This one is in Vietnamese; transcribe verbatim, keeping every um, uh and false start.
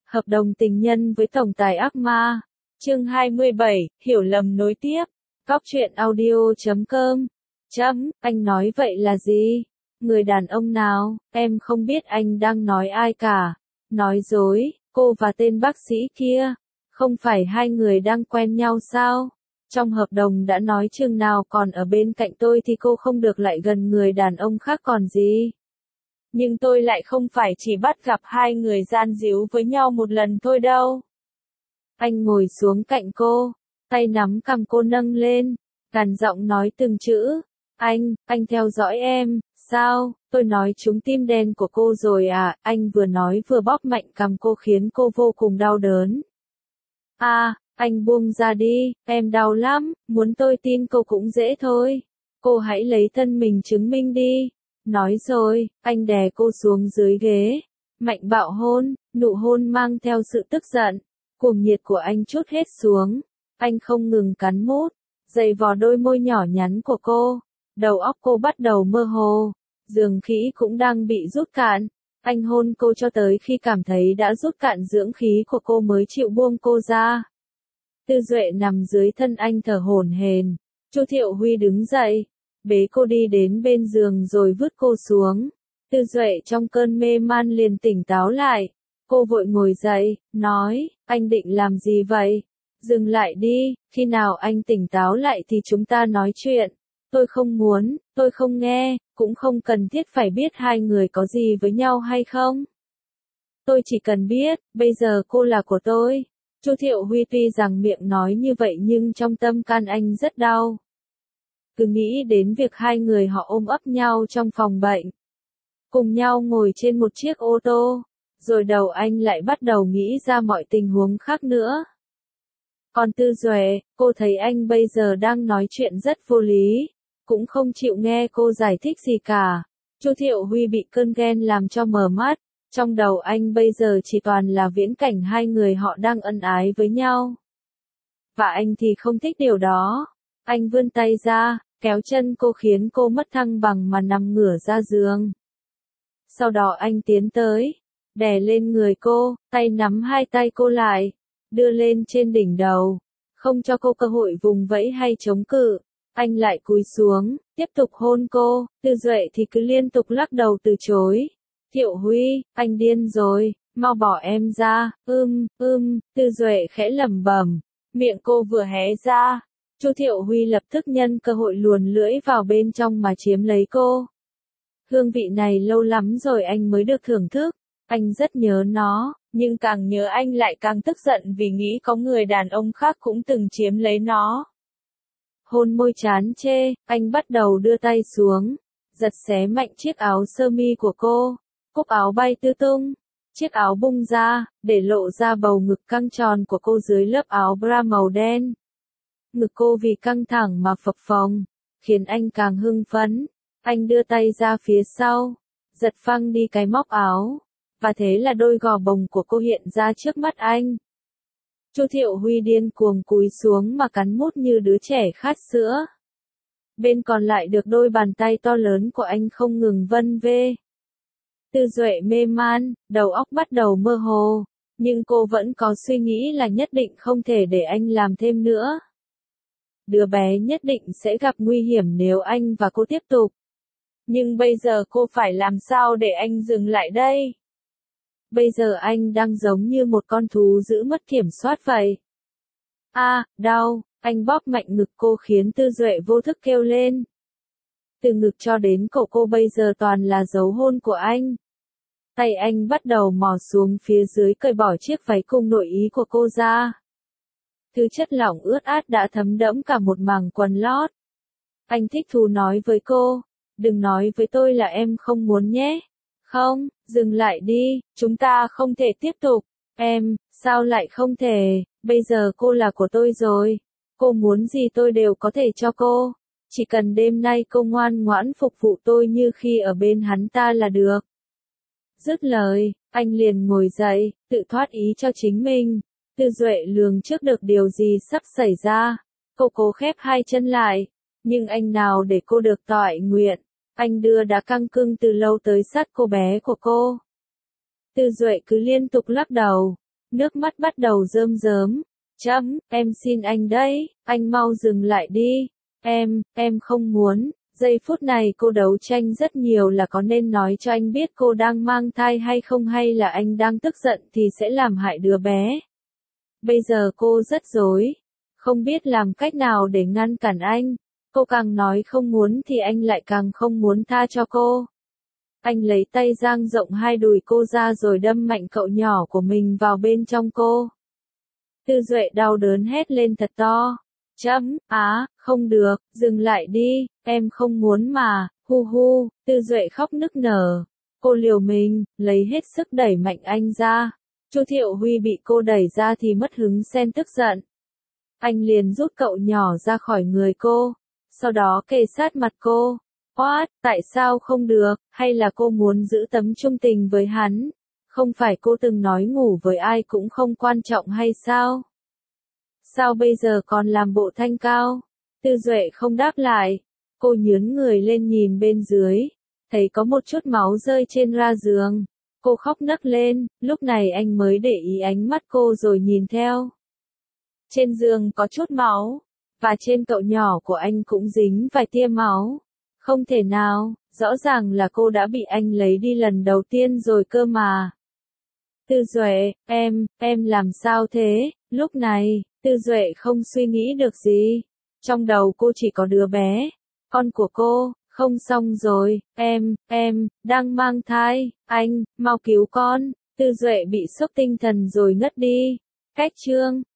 Hợp đồng tình nhân với tổng tài ác ma. Chương hai mươi bảy, hiểu lầm nối tiếp. Cóc truyện audio chấm com. Chấm, anh nói vậy là gì? Người đàn ông nào? Em không biết anh đang nói ai cả. Nói dối, cô và tên bác sĩ kia. Không phải hai người đang quen nhau sao? Trong hợp đồng đã nói chừng nào còn ở bên cạnh tôi thì cô không được lại gần người đàn ông khác còn gì. Nhưng tôi lại không phải chỉ bắt gặp hai người gian díu với nhau một lần thôi đâu. Anh ngồi xuống cạnh cô, tay nắm cằm cô nâng lên, gằn giọng nói từng chữ. Anh, anh theo dõi em, sao? Tôi nói trúng tim đen của cô rồi à? Anh vừa nói vừa bóp mạnh cằm cô khiến cô vô cùng đau đớn. À, anh buông ra đi, em đau lắm, muốn tôi tin cô cũng dễ thôi. Cô hãy lấy thân mình chứng minh đi. Nói rồi, anh đè cô xuống dưới ghế, mạnh bạo hôn, nụ hôn mang theo sự tức giận, cuồng nhiệt của anh trút hết xuống. Anh không ngừng cắn mút, giày vò đôi môi nhỏ nhắn của cô, đầu óc cô bắt đầu mơ hồ, dưỡng khí cũng đang bị rút cạn. Anh hôn cô cho tới khi cảm thấy đã rút cạn dưỡng khí của cô mới chịu buông cô ra. Tư Duệ nằm dưới thân anh thở hổn hển. Chu Thiệu Huy đứng dậy, bế cô đi đến bên giường rồi vứt cô xuống. Tư Duệ trong cơn mê man liền tỉnh táo lại. Cô vội ngồi dậy, nói, anh định làm gì vậy? Dừng lại đi, khi nào anh tỉnh táo lại thì chúng ta nói chuyện. Tôi không muốn, tôi không nghe, cũng không cần thiết phải biết hai người có gì với nhau hay không. Tôi chỉ cần biết, bây giờ cô là của tôi. Chu Thiệu Huy tuy rằng miệng nói như vậy nhưng trong tâm can anh rất đau. Cứ nghĩ đến việc hai người họ ôm ấp nhau trong phòng bệnh, cùng nhau ngồi trên một chiếc ô tô, rồi đầu anh lại bắt đầu nghĩ ra mọi tình huống khác nữa. Còn Tư Duệ, cô thấy anh bây giờ đang nói chuyện rất vô lý, cũng không chịu nghe cô giải thích gì cả. Chu Thiệu Huy bị cơn ghen làm cho mờ mắt, trong đầu anh bây giờ chỉ toàn là viễn cảnh hai người họ đang ân ái với nhau. Và anh thì không thích điều đó. Anh vươn tay ra, kéo chân cô khiến cô mất thăng bằng mà nằm ngửa ra giường. Sau đó anh tiến tới, đè lên người cô, tay nắm hai tay cô lại, đưa lên trên đỉnh đầu, không cho cô cơ hội vùng vẫy hay chống cự. Anh lại cúi xuống, tiếp tục hôn cô. Tư Duệ thì cứ liên tục lắc đầu từ chối. Thiệu Huy, anh điên rồi, mau bỏ em ra. Ưm, ưm, Tư Duệ khẽ lẩm bẩm, miệng cô vừa hé ra. Chu Thiệu Huy lập tức nhân cơ hội luồn lưỡi vào bên trong mà chiếm lấy cô. Hương vị này lâu lắm rồi anh mới được thưởng thức, anh rất nhớ nó, nhưng càng nhớ anh lại càng tức giận vì nghĩ có người đàn ông khác cũng từng chiếm lấy nó. Hôn môi chán chê, anh bắt đầu đưa tay xuống, giật xé mạnh chiếc áo sơ mi của cô, cúc áo bay tứ tung, chiếc áo bung ra, để lộ ra bầu ngực căng tròn của cô dưới lớp áo bra màu đen. Ngực cô vì căng thẳng mà phập phồng, khiến anh càng hưng phấn. Anh đưa tay ra phía sau, giật phăng đi cái móc áo, và thế là đôi gò bồng của cô hiện ra trước mắt anh. Chu Thiệu Huy điên cuồng cúi xuống mà cắn mút như đứa trẻ khát sữa. Bên còn lại được đôi bàn tay to lớn của anh không ngừng vân vê. Tư Duệ mê man, đầu óc bắt đầu mơ hồ, nhưng cô vẫn có suy nghĩ là nhất định không thể để anh làm thêm nữa. Đứa bé nhất định sẽ gặp nguy hiểm nếu anh và cô tiếp tục. Nhưng bây giờ cô phải làm sao để anh dừng lại đây? Bây giờ anh đang giống như một con thú giữ mất kiểm soát vậy. A, à, đau, anh bóp mạnh ngực cô khiến Tư Duệ vô thức kêu lên. Từ ngực cho đến cổ cô bây giờ toàn là dấu hôn của anh. Tay anh bắt đầu mò xuống phía dưới cởi bỏ chiếc váy cùng nội ý của cô ra. Thứ chất lỏng ướt át đã thấm đẫm cả một màng quần lót. Anh thích thú nói với cô, đừng nói với tôi là em không muốn nhé. Không, dừng lại đi, chúng ta không thể tiếp tục. Em, sao lại không thể, bây giờ cô là của tôi rồi. Cô muốn gì tôi đều có thể cho cô. Chỉ cần đêm nay cô ngoan ngoãn phục vụ tôi như khi ở bên hắn ta là được. Dứt lời, anh liền ngồi dậy, tự thoát ý cho chính mình. Tư Duệ lường trước được điều gì sắp xảy ra. Cô cố khép hai chân lại, nhưng anh nào để cô được toại nguyện. Anh đưa đá căng cưng từ lâu tới sát cô bé của cô. Tư Duệ cứ liên tục lắc đầu, nước mắt bắt đầu rơm rớm. Chấm, em xin anh đấy, anh mau dừng lại đi. Em, em không muốn. Giây phút này cô đấu tranh rất nhiều là có nên nói cho anh biết cô đang mang thai hay không, hay là anh đang tức giận thì sẽ làm hại đứa bé. Bây giờ cô rất rối, không biết làm cách nào để ngăn cản anh. Cô càng nói không muốn thì anh lại càng không muốn tha cho cô. Anh lấy tay dang rộng hai đùi cô ra rồi đâm mạnh cậu nhỏ của mình vào bên trong cô. Tư Duệ đau đớn hét lên thật to. Chấm, á, không được, dừng lại đi, em không muốn mà, hu hu, Tư Duệ khóc nức nở. Cô liều mình, lấy hết sức đẩy mạnh anh ra. Chu Thiệu Huy bị cô đẩy ra thì mất hứng xen tức giận. Anh liền rút cậu nhỏ ra khỏi người cô, sau đó kề sát mặt cô. What, tại sao không được, hay là cô muốn giữ tấm trung tình với hắn? Không phải cô từng nói ngủ với ai cũng không quan trọng hay sao? Sao bây giờ còn làm bộ thanh cao? Tư Duệ không đáp lại. Cô nhướng người lên nhìn bên dưới, thấy có một chút máu rơi trên ra giường. Cô khóc nấc lên, lúc này anh mới để ý ánh mắt cô rồi nhìn theo. Trên giường có chút máu, và trên cậu nhỏ của anh cũng dính vài tia máu. Không thể nào, rõ ràng là cô đã bị anh lấy đi lần đầu tiên rồi cơ mà. Tư Duệ, em, em làm sao thế? Lúc này, Tư Duệ không suy nghĩ được gì. Trong đầu cô chỉ có đứa bé, con của cô. Không xong rồi, em, em, đang mang thai, anh, mau cứu con. Tư Duệ bị sốc tinh thần rồi ngất đi. Cách chương